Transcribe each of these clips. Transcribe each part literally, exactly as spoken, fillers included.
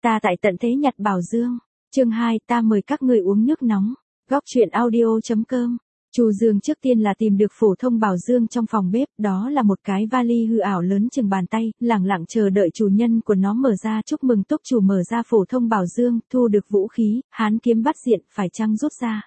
Ta tại tận thế nhặt bảo dương. Chương hai, ta mời các người uống nước nóng. Góc truyện audio chấm com. Chu Dương trước tiên là tìm được phổ thông bảo dương trong phòng bếp, đó là một cái vali hư ảo lớn chừng bàn tay, lẳng lặng chờ đợi chủ nhân của nó mở ra. Chúc mừng túc chủ mở ra phổ thông bảo dương, thu được vũ khí, hán kiếm bắt diện, phải chăng rút ra.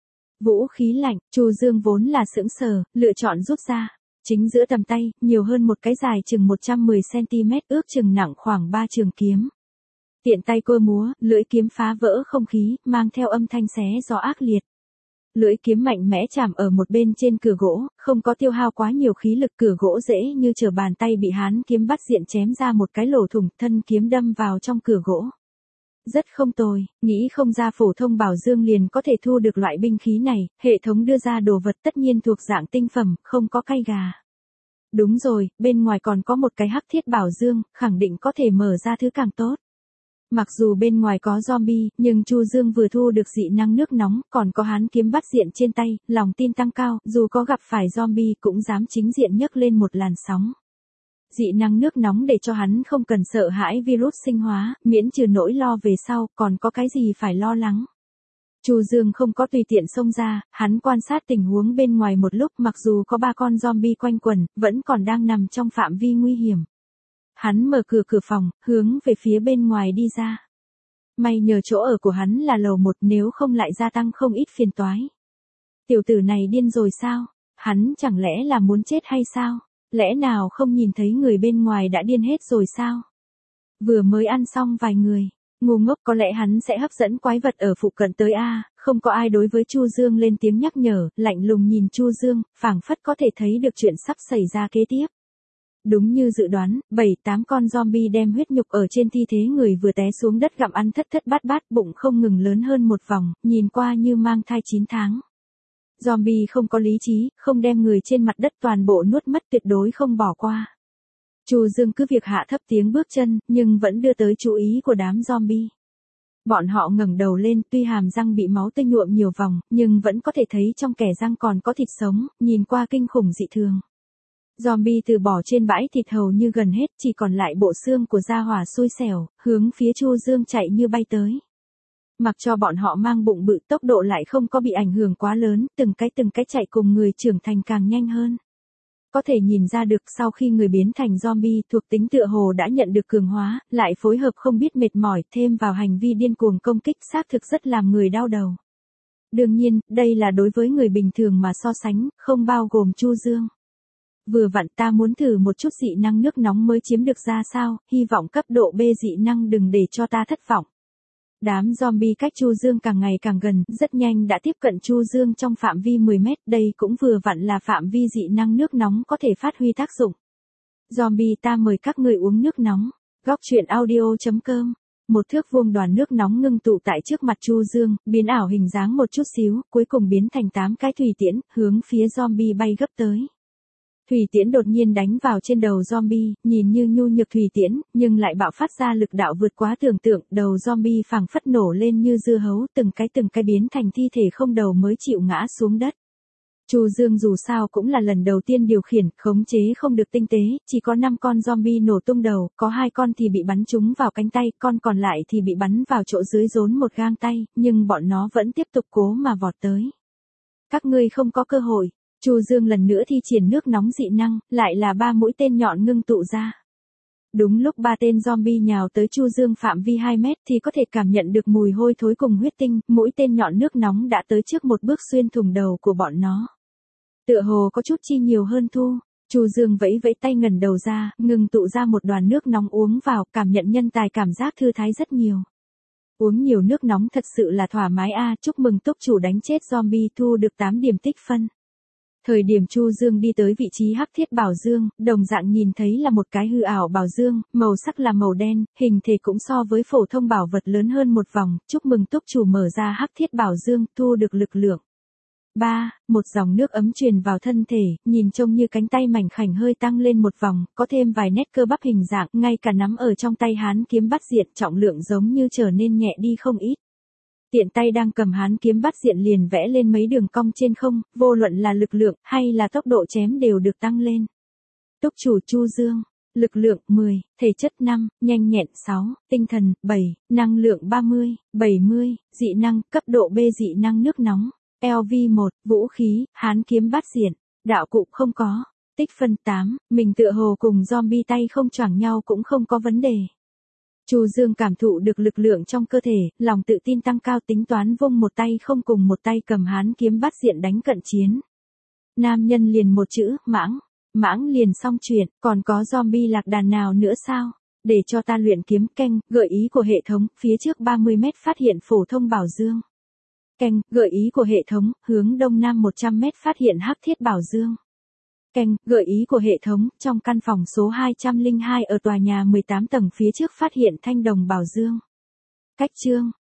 Vũ khí lạnh, Chu Dương vốn là sững sờ, lựa chọn rút ra. Chính giữa tầm tay, nhiều hơn một cái dài chừng một trăm mười xăng-ti-mét, ước chừng nặng khoảng ba trường kiếm. Tiện tay cơ múa, lưỡi kiếm phá vỡ không khí, mang theo âm thanh xé gió ác liệt. Lưỡi kiếm mạnh mẽ chạm ở một bên trên cửa gỗ, không có tiêu hao quá nhiều khí lực, cửa gỗ dễ như trở bàn tay bị hán kiếm bắt diện chém ra một cái lỗ thủng, thân kiếm đâm vào trong cửa gỗ. Rất không tồi, nghĩ không ra phổ thông bảo dương liền có thể thu được loại binh khí này, hệ thống đưa ra đồ vật tất nhiên thuộc dạng tinh phẩm, không có cay gà. Đúng rồi, bên ngoài còn có một cái hắc thiết bảo dương, khẳng định có thể mở ra thứ càng tốt. Mặc dù bên ngoài có zombie, nhưng Chu Dương vừa thu được dị năng nước nóng, còn có hán kiếm bắt diện trên tay, lòng tin tăng cao, dù có gặp phải zombie cũng dám chính diện nhấc lên một làn sóng. Dị năng nước nóng để cho hắn không cần sợ hãi virus sinh hóa, miễn trừ nỗi lo về sau, còn có cái gì phải lo lắng. Chu Dương không có tùy tiện xông ra, hắn quan sát tình huống bên ngoài một lúc, mặc dù có ba con zombie quanh quẩn, vẫn còn đang nằm trong phạm vi nguy hiểm. Hắn mở cửa cửa phòng, hướng về phía bên ngoài đi ra. May nhờ chỗ ở của hắn là lầu một, nếu không lại gia tăng không ít phiền toái. Tiểu tử này điên rồi sao? Hắn chẳng lẽ là muốn chết hay sao? Lẽ nào không nhìn thấy người bên ngoài đã điên hết rồi sao? Vừa mới ăn xong vài người, ngu ngốc, có lẽ hắn sẽ hấp dẫn quái vật ở phụ cận tới a. Không có ai đối với Chu Dương lên tiếng nhắc nhở, lạnh lùng nhìn Chu Dương, phảng phất có thể thấy được chuyện sắp xảy ra kế tiếp. Đúng như dự đoán, bảy tám con zombie đem huyết nhục ở trên thi thể người vừa té xuống đất gặm ăn thất thất bát bát, bụng không ngừng lớn hơn một vòng, nhìn qua như mang thai chín tháng. Zombie không có lý trí, không đem người trên mặt đất toàn bộ nuốt mất, tuyệt đối không bỏ qua. Chu Dương cứ việc hạ thấp tiếng bước chân, nhưng vẫn đưa tới chú ý của đám zombie. Bọn họ ngẩng đầu lên, tuy hàm răng bị máu tươi nhuộm nhiều vòng, nhưng vẫn có thể thấy trong kẽ răng còn có thịt sống, nhìn qua kinh khủng dị thường. Zombie từ bỏ trên bãi thịt hầu như gần hết, chỉ còn lại bộ xương của gia hỏa xui xẻo, hướng phía Chu Dương chạy như bay tới. Mặc cho bọn họ mang bụng bự, tốc độ lại không có bị ảnh hưởng quá lớn, từng cái từng cái chạy cùng người trưởng thành càng nhanh hơn. Có thể nhìn ra được sau khi người biến thành zombie, thuộc tính tựa hồ đã nhận được cường hóa, lại phối hợp không biết mệt mỏi, thêm vào hành vi điên cuồng công kích, xác thực rất làm người đau đầu. Đương nhiên, đây là đối với người bình thường mà so sánh, không bao gồm Chu Dương. Vừa vặn ta muốn thử một chút dị năng nước nóng mới chiếm được ra sao, hy vọng cấp độ B dị năng đừng để cho ta thất vọng. Đám zombie cách Chu Dương càng ngày càng gần, rất nhanh đã tiếp cận Chu Dương trong phạm vi mười mét, đây cũng vừa vặn là phạm vi dị năng nước nóng có thể phát huy tác dụng. Zombie, ta mời các người uống nước nóng. Góc truyện audio chấm com. Một thước vuông đoàn nước nóng ngưng tụ tại trước mặt Chu Dương, biến ảo hình dáng một chút xíu, cuối cùng biến thành tám cái thủy tiễn, hướng phía zombie bay gấp tới. Thủy tiễn đột nhiên đánh vào trên đầu zombie, nhìn như nhu nhược thủy tiễn, nhưng lại bạo phát ra lực đạo vượt quá tưởng tượng, đầu zombie phảng phất nổ lên như dưa hấu, từng cái từng cái biến thành thi thể không đầu mới chịu ngã xuống đất. Chu Dương dù sao cũng là lần đầu tiên điều khiển, khống chế không được tinh tế, chỉ có năm con zombie nổ tung đầu, có hai con thì bị bắn trúng vào cánh tay, con còn lại thì bị bắn vào chỗ dưới rốn một gang tay, nhưng bọn nó vẫn tiếp tục cố mà vọt tới. Các ngươi không có cơ hội. Chu Dương lần nữa thi triển nước nóng dị năng, lại là ba mũi tên nhọn ngưng tụ ra. Đúng lúc ba tên zombie nhào tới Chu Dương phạm vi hai mét thì có thể cảm nhận được mùi hôi thối cùng huyết tinh, mũi tên nhọn nước nóng đã tới trước một bước xuyên thủng đầu của bọn nó. Tựa hồ có chút chi nhiều hơn thu, Chu Dương vẫy vẫy tay ngẩng đầu ra, ngừng tụ ra một đoàn nước nóng uống vào, cảm nhận nhân tài cảm giác thư thái rất nhiều. Uống nhiều nước nóng thật sự là thoải mái a, chúc mừng túc chủ đánh chết zombie, thu được tám điểm tích phân. Thời điểm Chu Dương đi tới vị trí hắc thiết bảo dương, đồng dạng nhìn thấy là một cái hư ảo bảo dương, màu sắc là màu đen, hình thể cũng so với phổ thông bảo vật lớn hơn một vòng, chúc mừng túc chủ mở ra hắc thiết bảo dương, thu được lực lượng. ba. Một dòng nước ấm truyền vào thân thể, nhìn trông như cánh tay mảnh khảnh hơi tăng lên một vòng, có thêm vài nét cơ bắp hình dạng, ngay cả nắm ở trong tay hán kiếm bắt diện, trọng lượng giống như trở nên nhẹ đi không ít. Tiện tay đang cầm hán kiếm bắt diện liền vẽ lên mấy đường cong trên không, vô luận là lực lượng hay là tốc độ chém đều được tăng lên. Túc chủ Chu Dương, Lực lượng mười, thể chất năm, nhanh nhẹn sáu, tinh thần bảy, năng lượng ba mươi, bảy mươi, dị năng, cấp độ B dị năng nước nóng, lờ vê một, vũ khí, hán kiếm bát diện, đạo cụ không có, tích phân tám, mình tựa hồ cùng zombie tay không choảng nhau cũng không có vấn đề. Chu Dương cảm thụ được lực lượng trong cơ thể, lòng tự tin tăng cao, tính toán vung một tay không cùng một tay cầm hán kiếm bát diện đánh cận chiến. Nam nhân liền một chữ, mãng. Mãng liền xong chuyện, còn có zombie lạc đàn nào nữa sao? Để cho ta luyện kiếm canh, gợi ý của hệ thống, phía trước ba mươi mét phát hiện phổ thông bảo dương. Canh, gợi ý của hệ thống, hướng đông nam một trăm mét phát hiện hắc thiết bảo dương. Canh, gợi ý của hệ thống, trong căn phòng số hai trăm lẻ hai ở tòa nhà mười tám tầng phía trước phát hiện thanh đồng bảo dương. Cách chương,